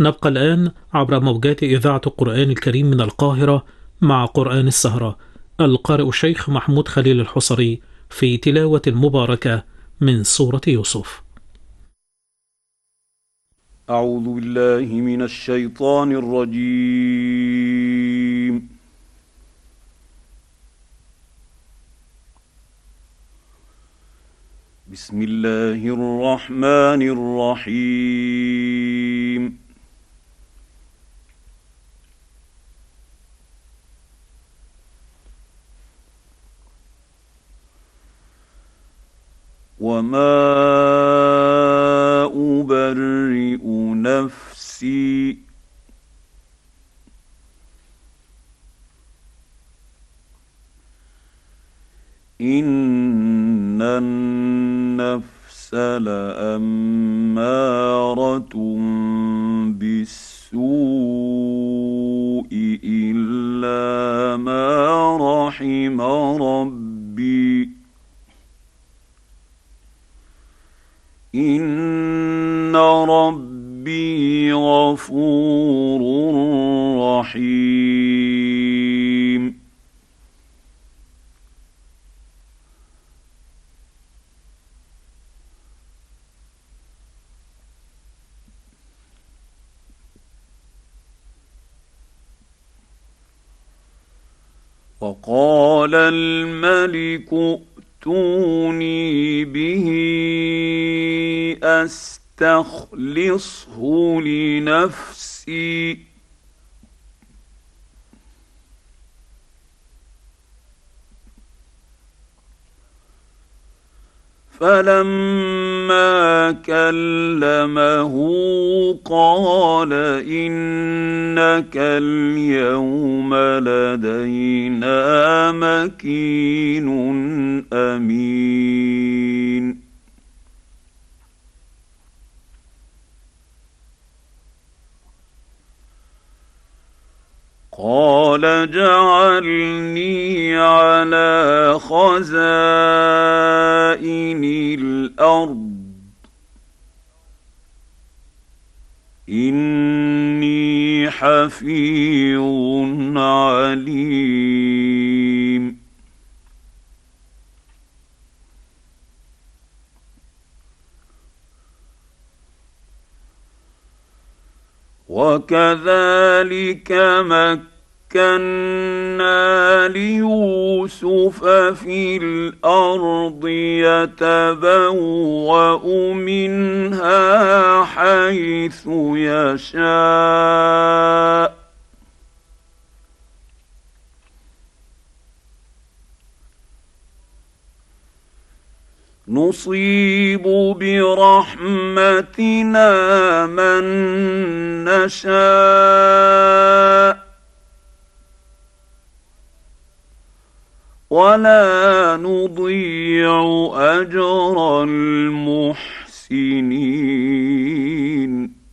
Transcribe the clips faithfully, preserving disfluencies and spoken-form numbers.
نبقى الآن عبر موجات إذاعة القرآن الكريم من القاهرة مع قرآن السهرة، القارئ الشيخ محمود خليل الحصري في تلاوة مباركة من سورة يوسف. أعوذ بالله من الشيطان الرجيم. بسم الله الرحمن الرحيم. وما أبرئ نفسي إن النفس لأمارة بالسوء إلا ما رحم ربي إن ربي غفور رحيم. وقال الملك ائتوني به أستخلصه لنفسي فلما كلمه قال إنك اليوم لدينا مكين أمين. قال اجعلني على خزائن الأرض إني حفيظ عليم. وكذلك مكنا ليوسف في الأرض يتبوأ منها حيث يشاء نصيب برحمتنا من نشاء ولا نضيع أجر المحسنين.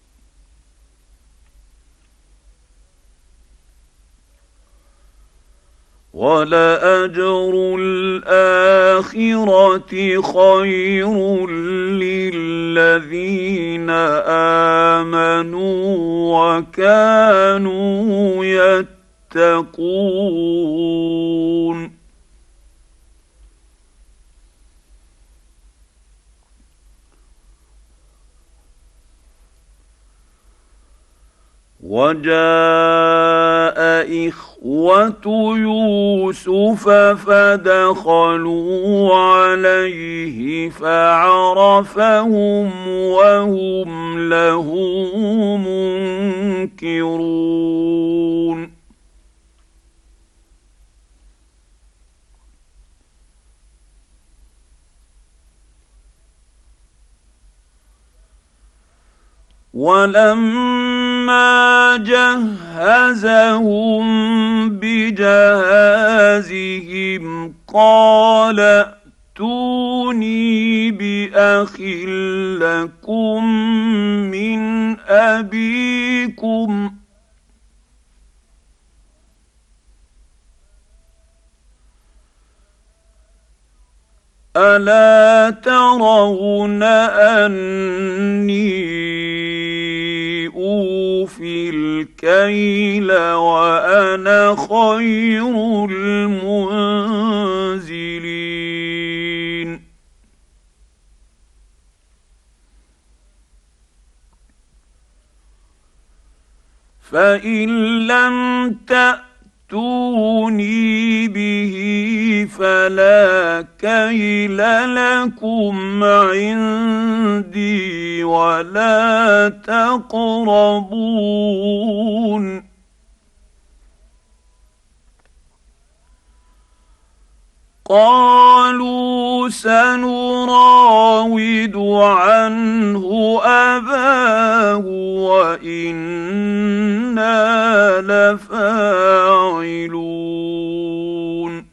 ولأجر الآخرة خير للذين آمنوا وكانوا يتقون. وجاء إخوة يوسف فدخلوا عليه فعرفهم وهم له منكرون. ولما جهزهم بجهازهم قال ائتوني بأخ لكم من أبيكم ألا ترون أني أوفي الكيل وأنا خير المنزلين فإن لم تأتوني به فلا كيل لكم عندي ولا تقربون قالوا سنراود عنه أباه وإنا لفاعلون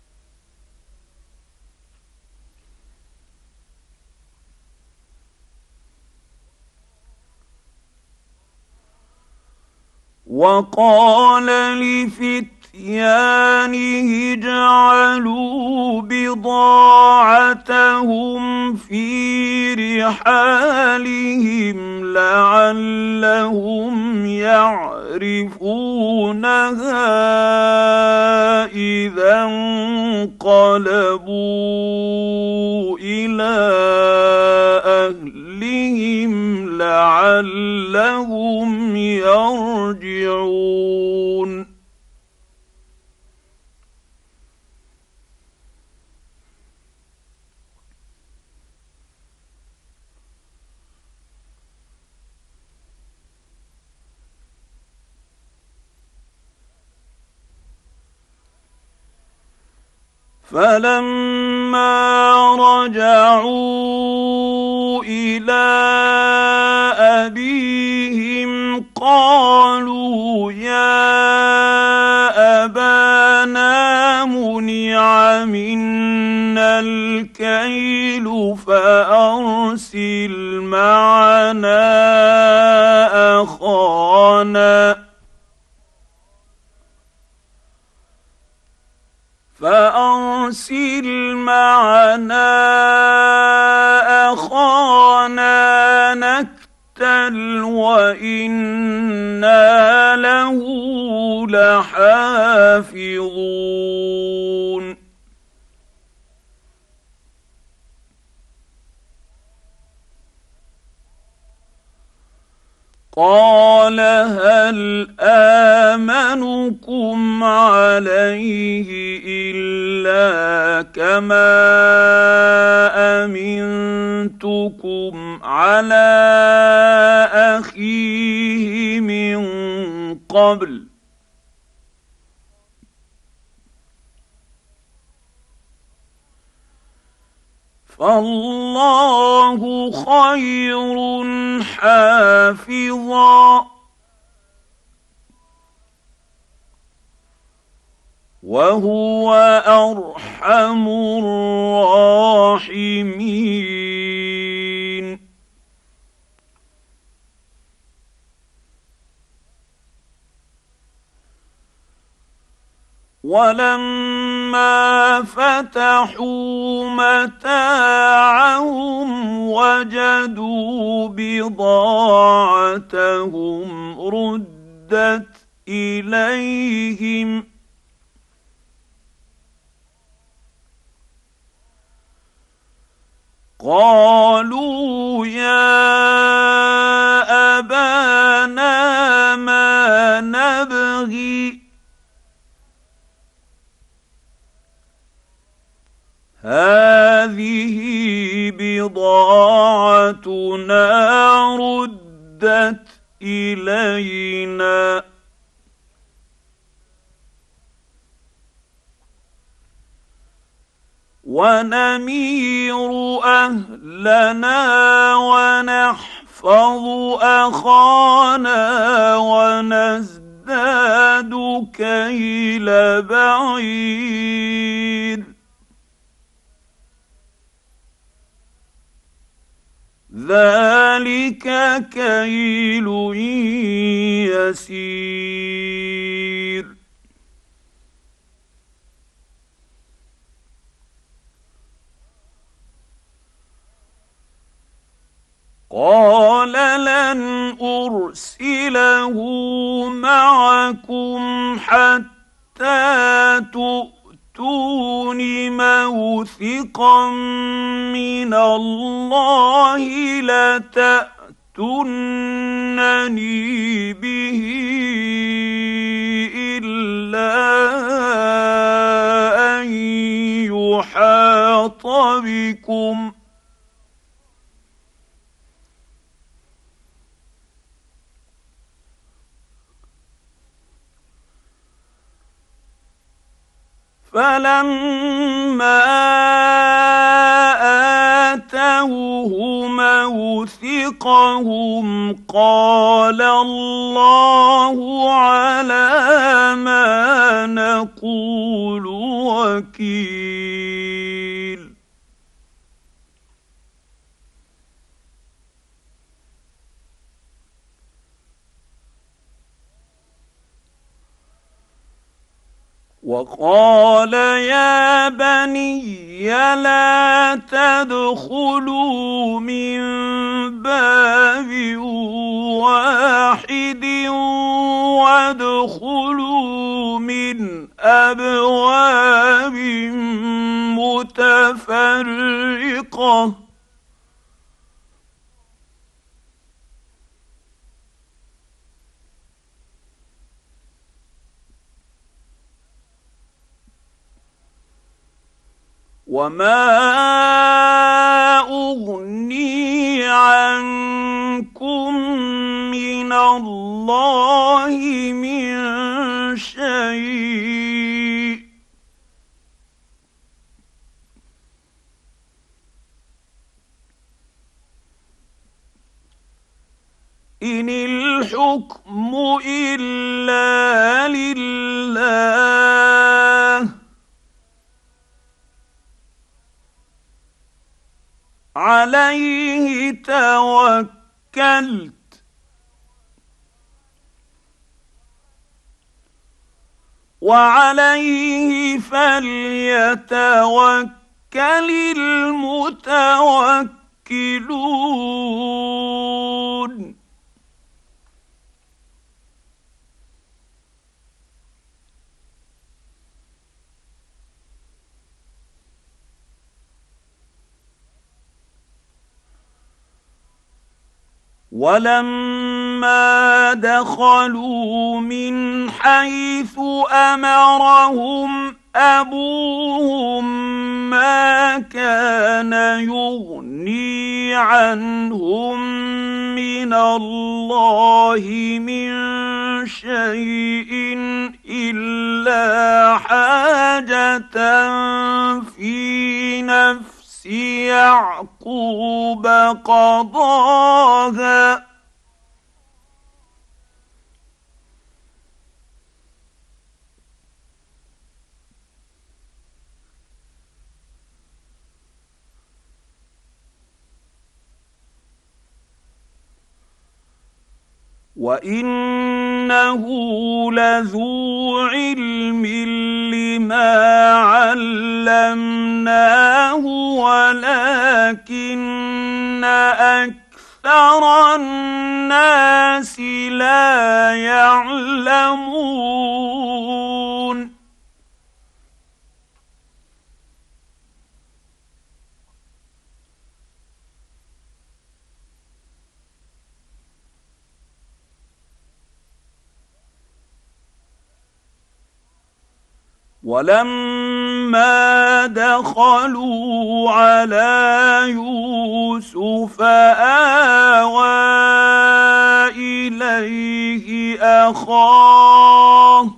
وقال لفتيانه اجعلوا بضاعتهم في رحالهم لعلهم يعرفونها إذا انقلبوا إلى أهلهم لعلهم يرجعون فلما رجعوا إلى أبيهم قالوا يا أبانا منع منا الكيل فأرسل معنا أخانا فأرسل معنا أخانا نكتل وإنا له لحافظون قال هل آمنكم عليه إلا كما أمنتكم على أخيه من قبل فالله خير حافظا وهو أرحم الراحمين ولما فتحوا متاعهم وجدوا بضاعتهم ردت إليهم قالوا يا أبانا ما نبغي هذه بضاعتنا ردت إلينا ونمير أهلنا ونحفظ أخانا ونزداد كيل بعير ذلك كيل يسير قال لن أرسله نرسله معكم حتى تؤتون موثقا من الله لتأتونني به إلا أن يحاط بكم فلما آتوه موثقهم قال الله على ما نقول وكيل. وقال يا بني لا تدخلوا من باب واحد وادخلوا من أبواب متفرقة وما أغني عنكم من الله من شيء إن الحكم إلا لله عليه توكلت وعليه فليتوكل المتوكلون. ولما دخلوا من حيث أمرهم أبوهم ما كان يغني عنهم من الله من شيء إلا حاجة في نفس يعقوب قضاها وإنه لذو علم لما علمناه ولكن أكثر الناس لا يعلمون. ولما دخلوا على يوسف آوى إليه أخاه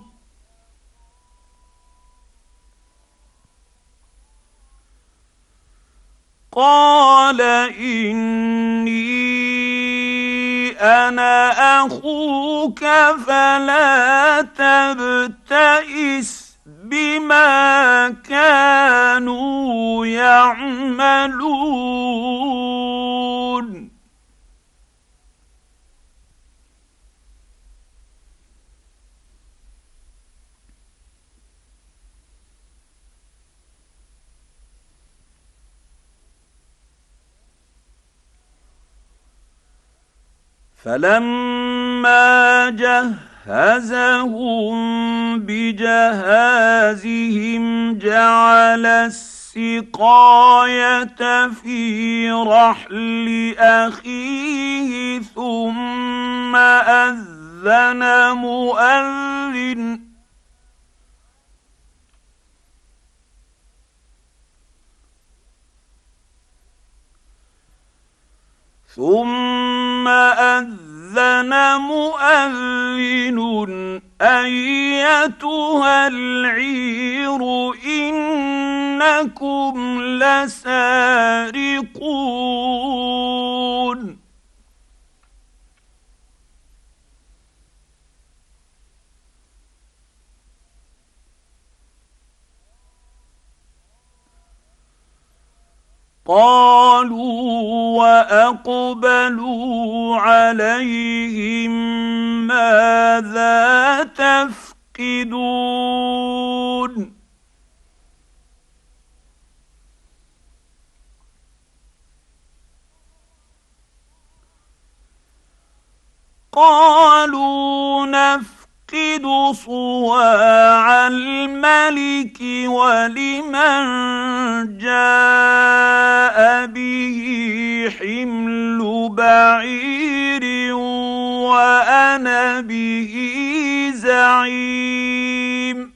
قال إني أنا أخوك فلا تبتئس بما كانوا يعملون. فلما فلما جهزهم بجهازهم جعل السقاية في رحل أخيه ثم أذن مؤذن ثم أذن مؤذن أيتها العير إنكم لسارقون قالوا وأقبلوا عليهم ماذا تفقدون قالوا نفقد صواع الملك ولمن جاء به حمل بعير وأنا به زعيم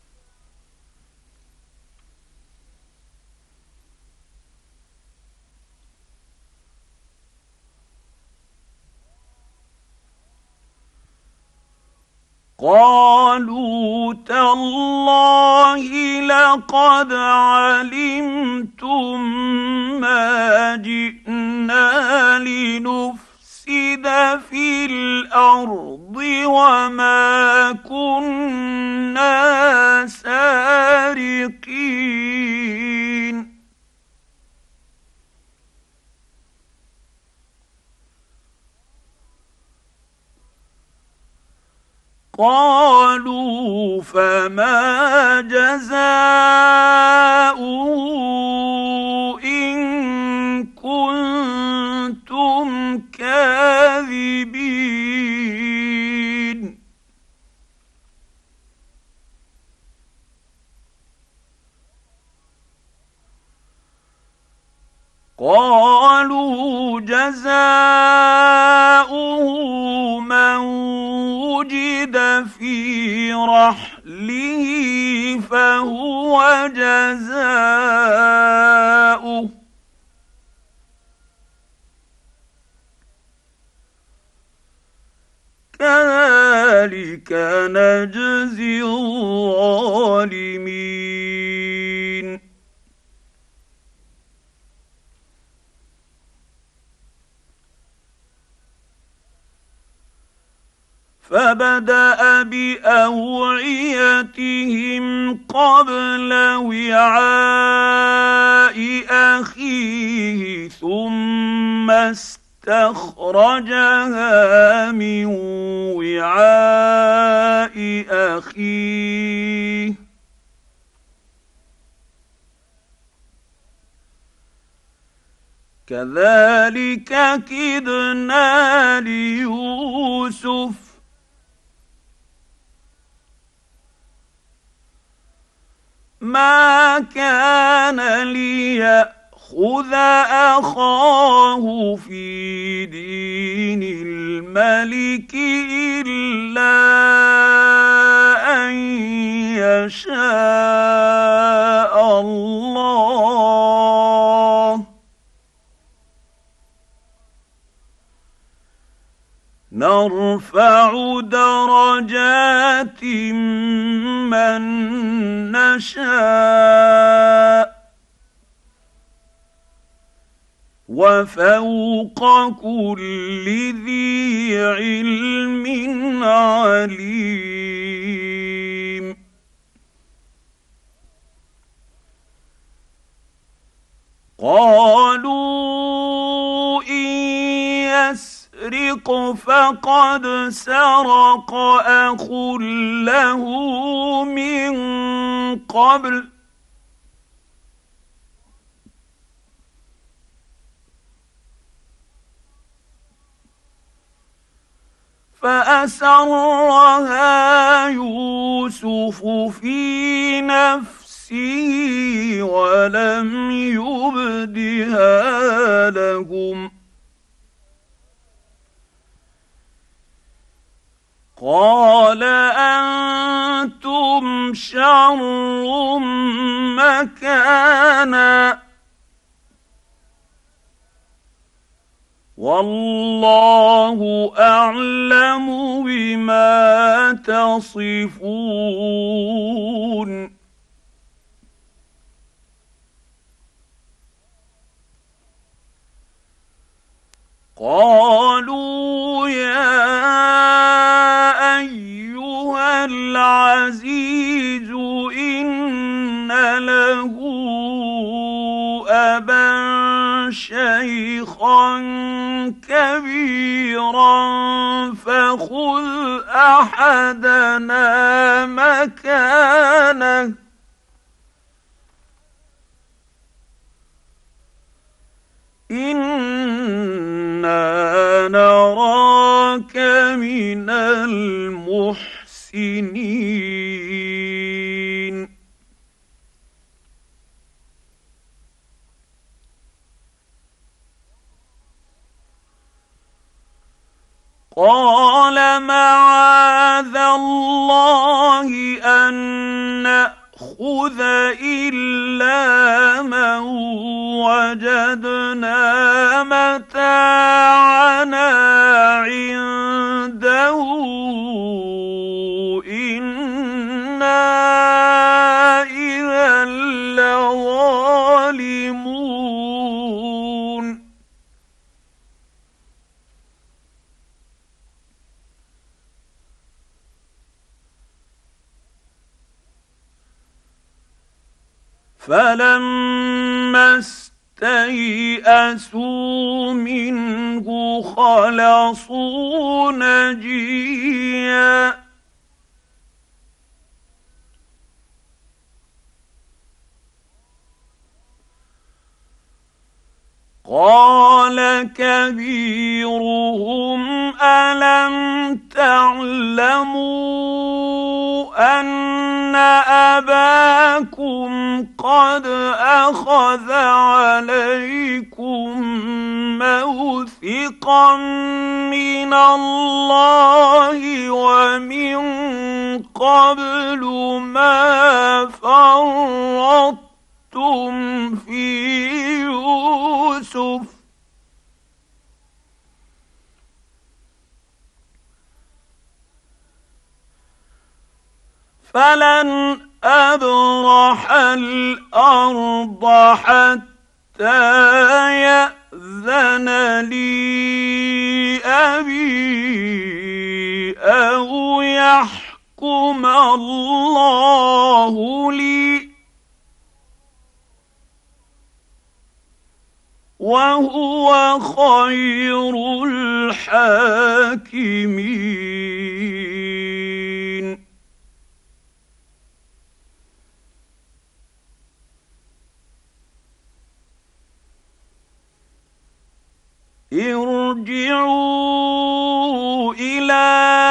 قالوا تالله لقد علمتم ما جئنا لنفسد في الأرض وما كنا سارقين قالوا فما جزاؤه إن كنتم كاذبين قالوا جزاؤه من وجد في رحله فهو جزاؤه كذلك نجزي الظالمين فبدأ بأوعيتهم قبل وعاء أخيه ثم استخرجها من وعاء أخيه كذلك كدنا ليوسف ما كان ليأخذ أخاه في دين الملك إلا أن يشاء الله نرفع درجات من نشاء وفوق كل ذي علم عليم قالوا إن يسرق فقد سرق أخ له من قبل فأسرها يوسف في نفسه ولم يبدها لهم قال أنتم شر مكانا والله أعلم بما تصفون قالوا يا أيها العزيز إن له أبا شيخا كبيرا فخذ أحدنا مكانه إنا نراك من المحسنين قال معاذ الله أن نأخذ إلا من وجدنا متاعنا عنده إنا إذا لظالمون فلما استيئسوا منه خلصوا نجيا قال كبيرهم ألم تعلموا أن أباكم قد أخذ عليكم موثقا من الله ومن قبل ما فرطتم في يوسف فلن أبرح الأرض حتى يأذن لي أبي أو يحكم الله لي وهو خير الحاكمين ارجعوا إلى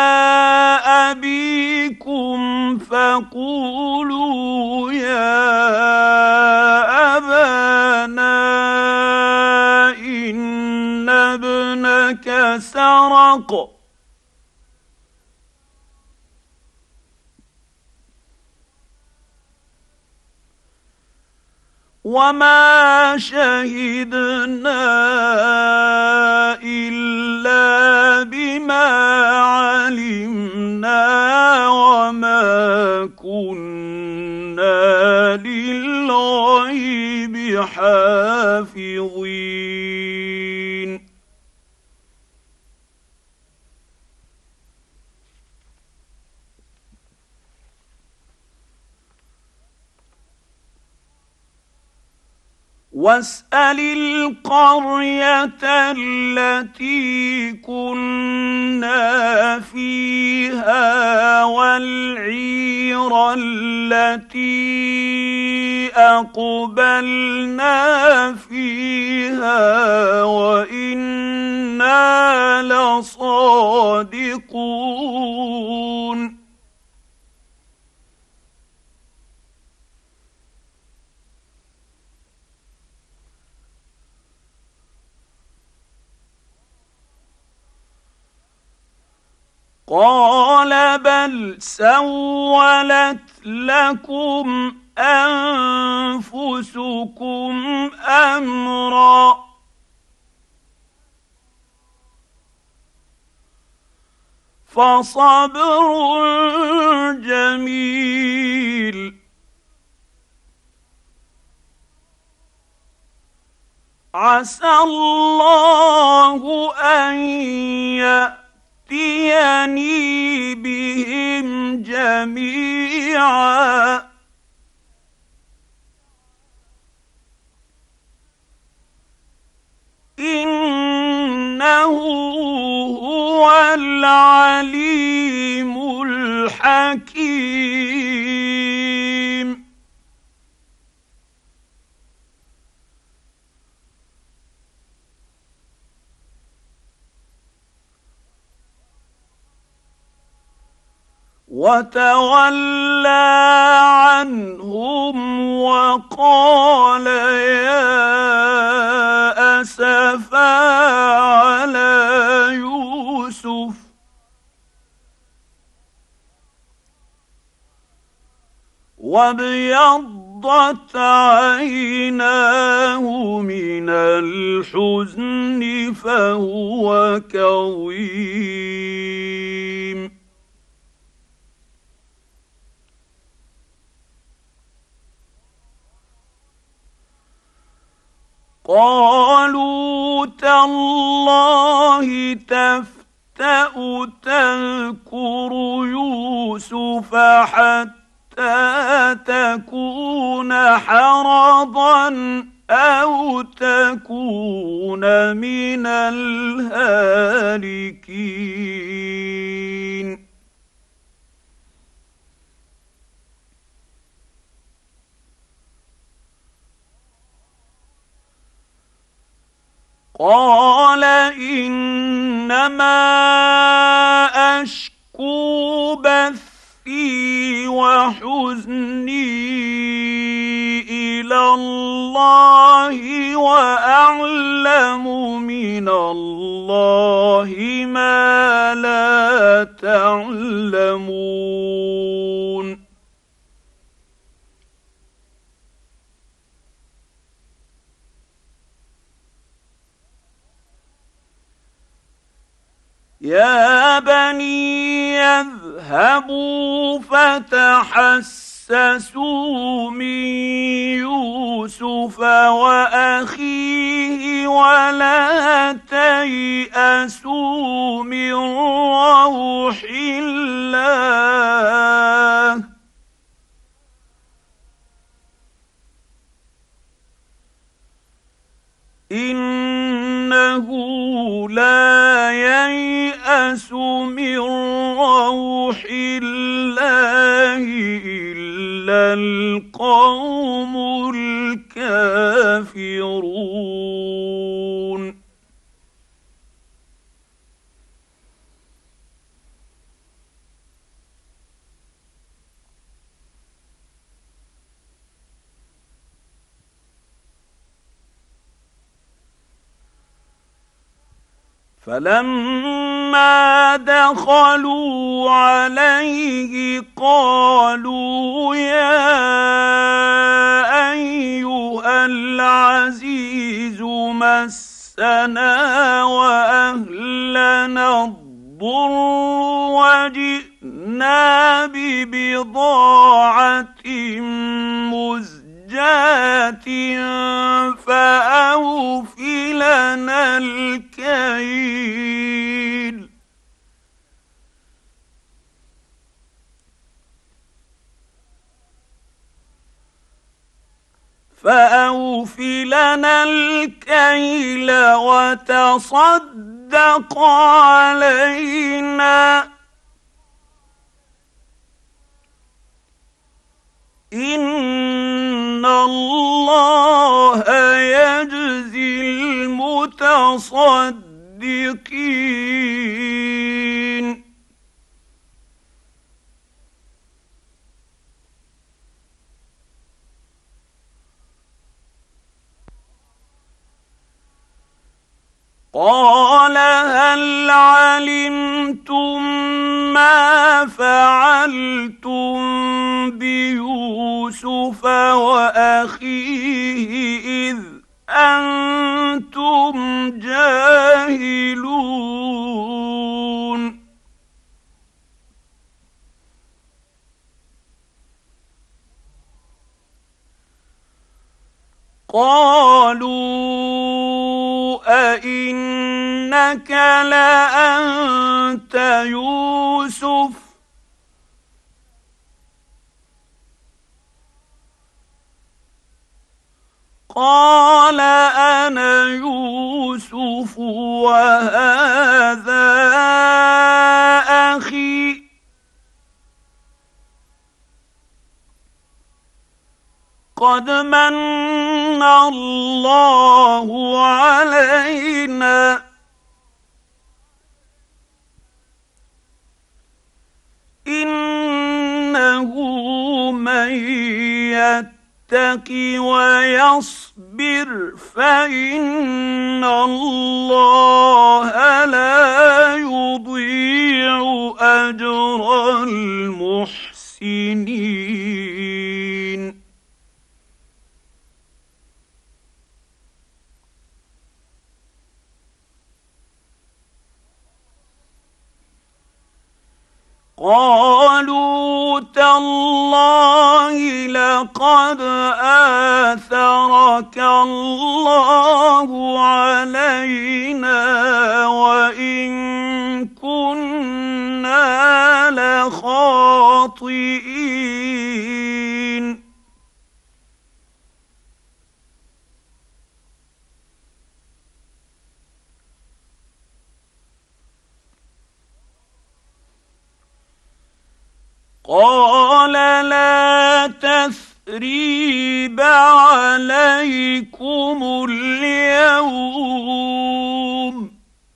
أبيكم فقولوا يا أبانا إن ابنك سرق وما شهدنا إلا بما علمنا وما كنا للغيب حافظين واسأل القرية التي كنا فيها والعير التي أقبلنا فيها وإنا لصادقون قال بل سولت لكم أنفسكم أمرا فصبر جميل عسى الله أن يأتيني بهم جميعا إنه هو العليم الحكيم وتولى عنهم وقال يا أسفا على يوسف وابيضت عيناه من الحزن فهو كظيم قالوا تالله تفتأ تذكر يوسف حتى تكون حرضا أو تكون من الهالكين قال إنما أشكو بثي وحزني إلى الله وأعلم من الله ما لا تعلمون يا بني يذهبوا فتحسسوا من يوسف وأخيه ولا تيأسوا من روح الله إنه لا ييأس من روح الله إلا القوم الكافرون فلما دخلوا عليه قالوا يا أيها العزيز مسنا وأهلنا الضر وجئنا ببضاعة مزجاة فأوف لنا الكيل فأوف لنا الكيل وتصدق علينا إن الله يجزي المتصدقين الصادقين. قال هل علمتم ما فعلتم بيوسف وأخيه إذ أنتم جاهلون. قالوا أئنك لأنت يوسف قال أنا يوسف وهذا أخي قد من الله علينا إنه من يتق ويصبر فإن الله لا يضيع أجر المحسنين. قالوا تالله لقد آثرك الله علينا وإن كنا لخاطئين. قال لا تثريب عليكم اليوم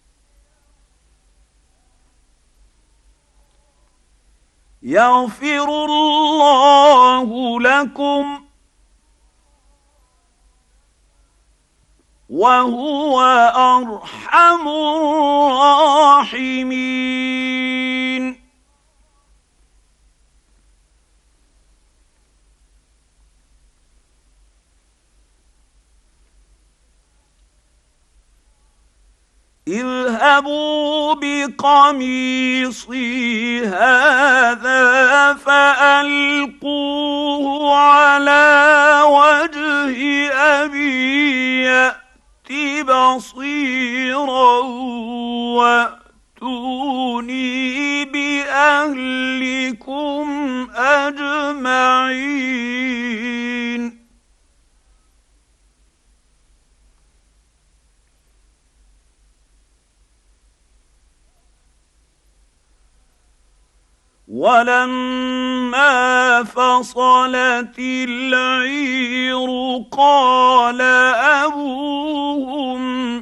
يغفر الله لكم وهو أرحم الراحمين. اذهبوا بقميصي هذا فألقوه على وجه أبي يأت بصيرا وأتوني بأهلكم أجمعين. ولما فصلت العير قال أبوهم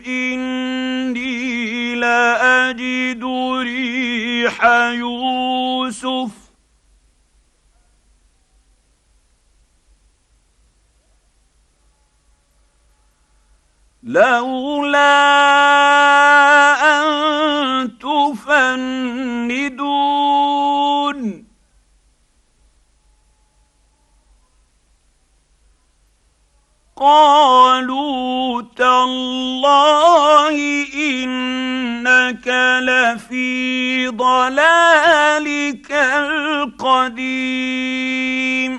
إني لأجد ريح يوسف لولا أن تفندون قالوا تالله إنك لفي ضلالك القديم.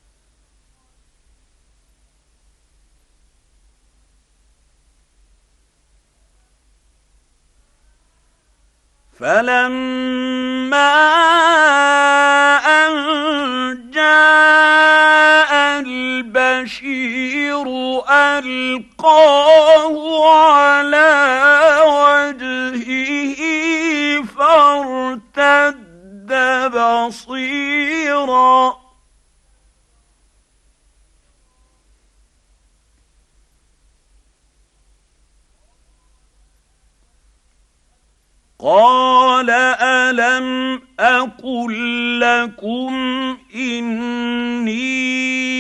فلما أن جاء البشير ألقاه على وجهه فارتد بصيرا قال ألم أقل لكم إني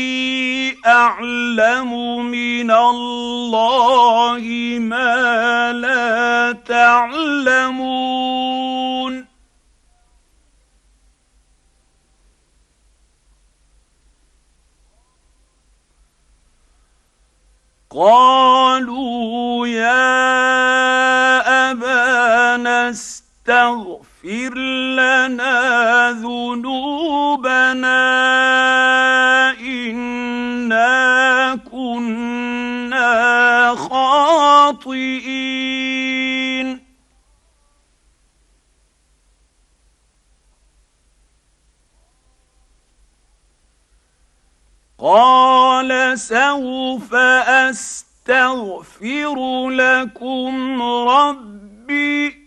أعلم من الله ما لا تعلمون قالوا يا أبانا استغفر لنا ذنوبنا إنا كنا خاطئين قال سوف أستغفر لكم ربي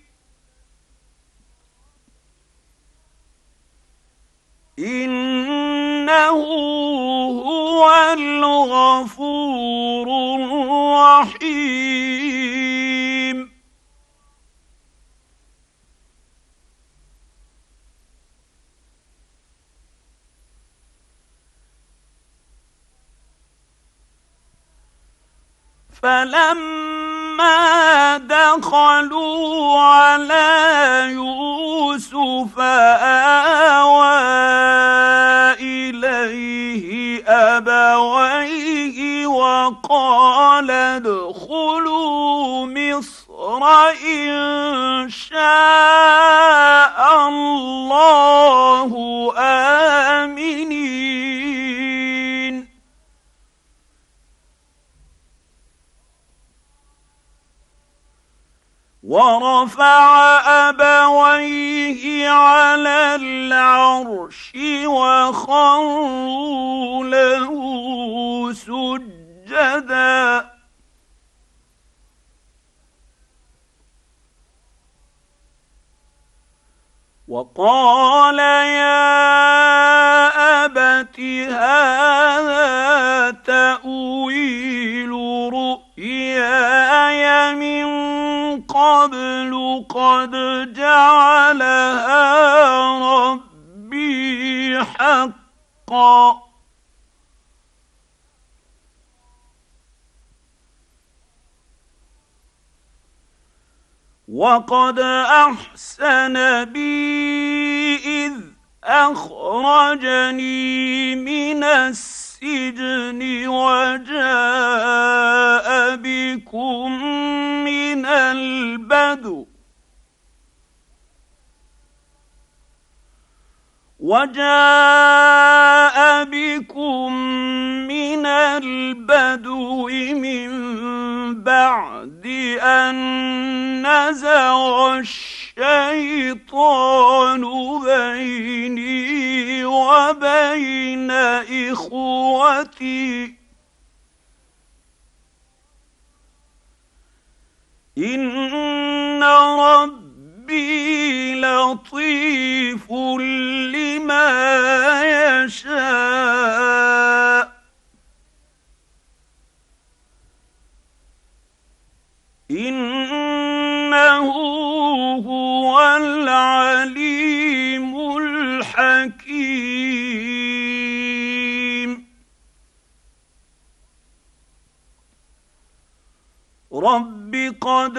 إنه هو الغفور الرحيم فلما دخلوا على يوسف آوى إليه أبويه وقال ادخلوا مصر إن شاء الله آمنين ورفع أبويه على العرش وخروا له سجدا وقال يا أبت هذا تأويل رؤياي من قبل قد جعلها ربي حقا وقد أحسن بي إذ أخرجني من السجن وجاء بكم من البدو وجاء بكم من البدو من بعد أن نزغ الشيطان بيني وبين إخوتي إن ربي لطيف لما يشاء إنه هو العليم الحكيم رب قد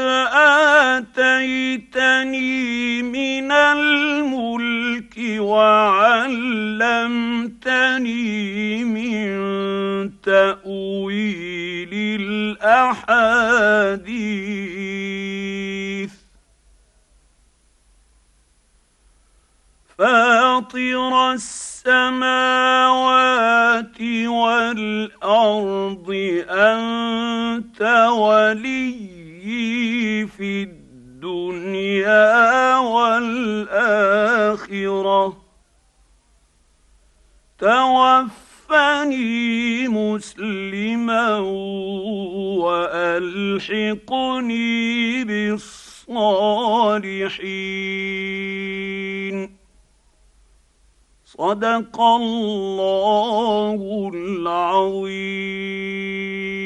آتيتني من الملك وعلمتني من تأويل الأحاديث فاطر السماوات والأرض أنت ولي في الدنيا والآخرة توفني مسلما وألحقني بالصالحين صدق الله العظيم.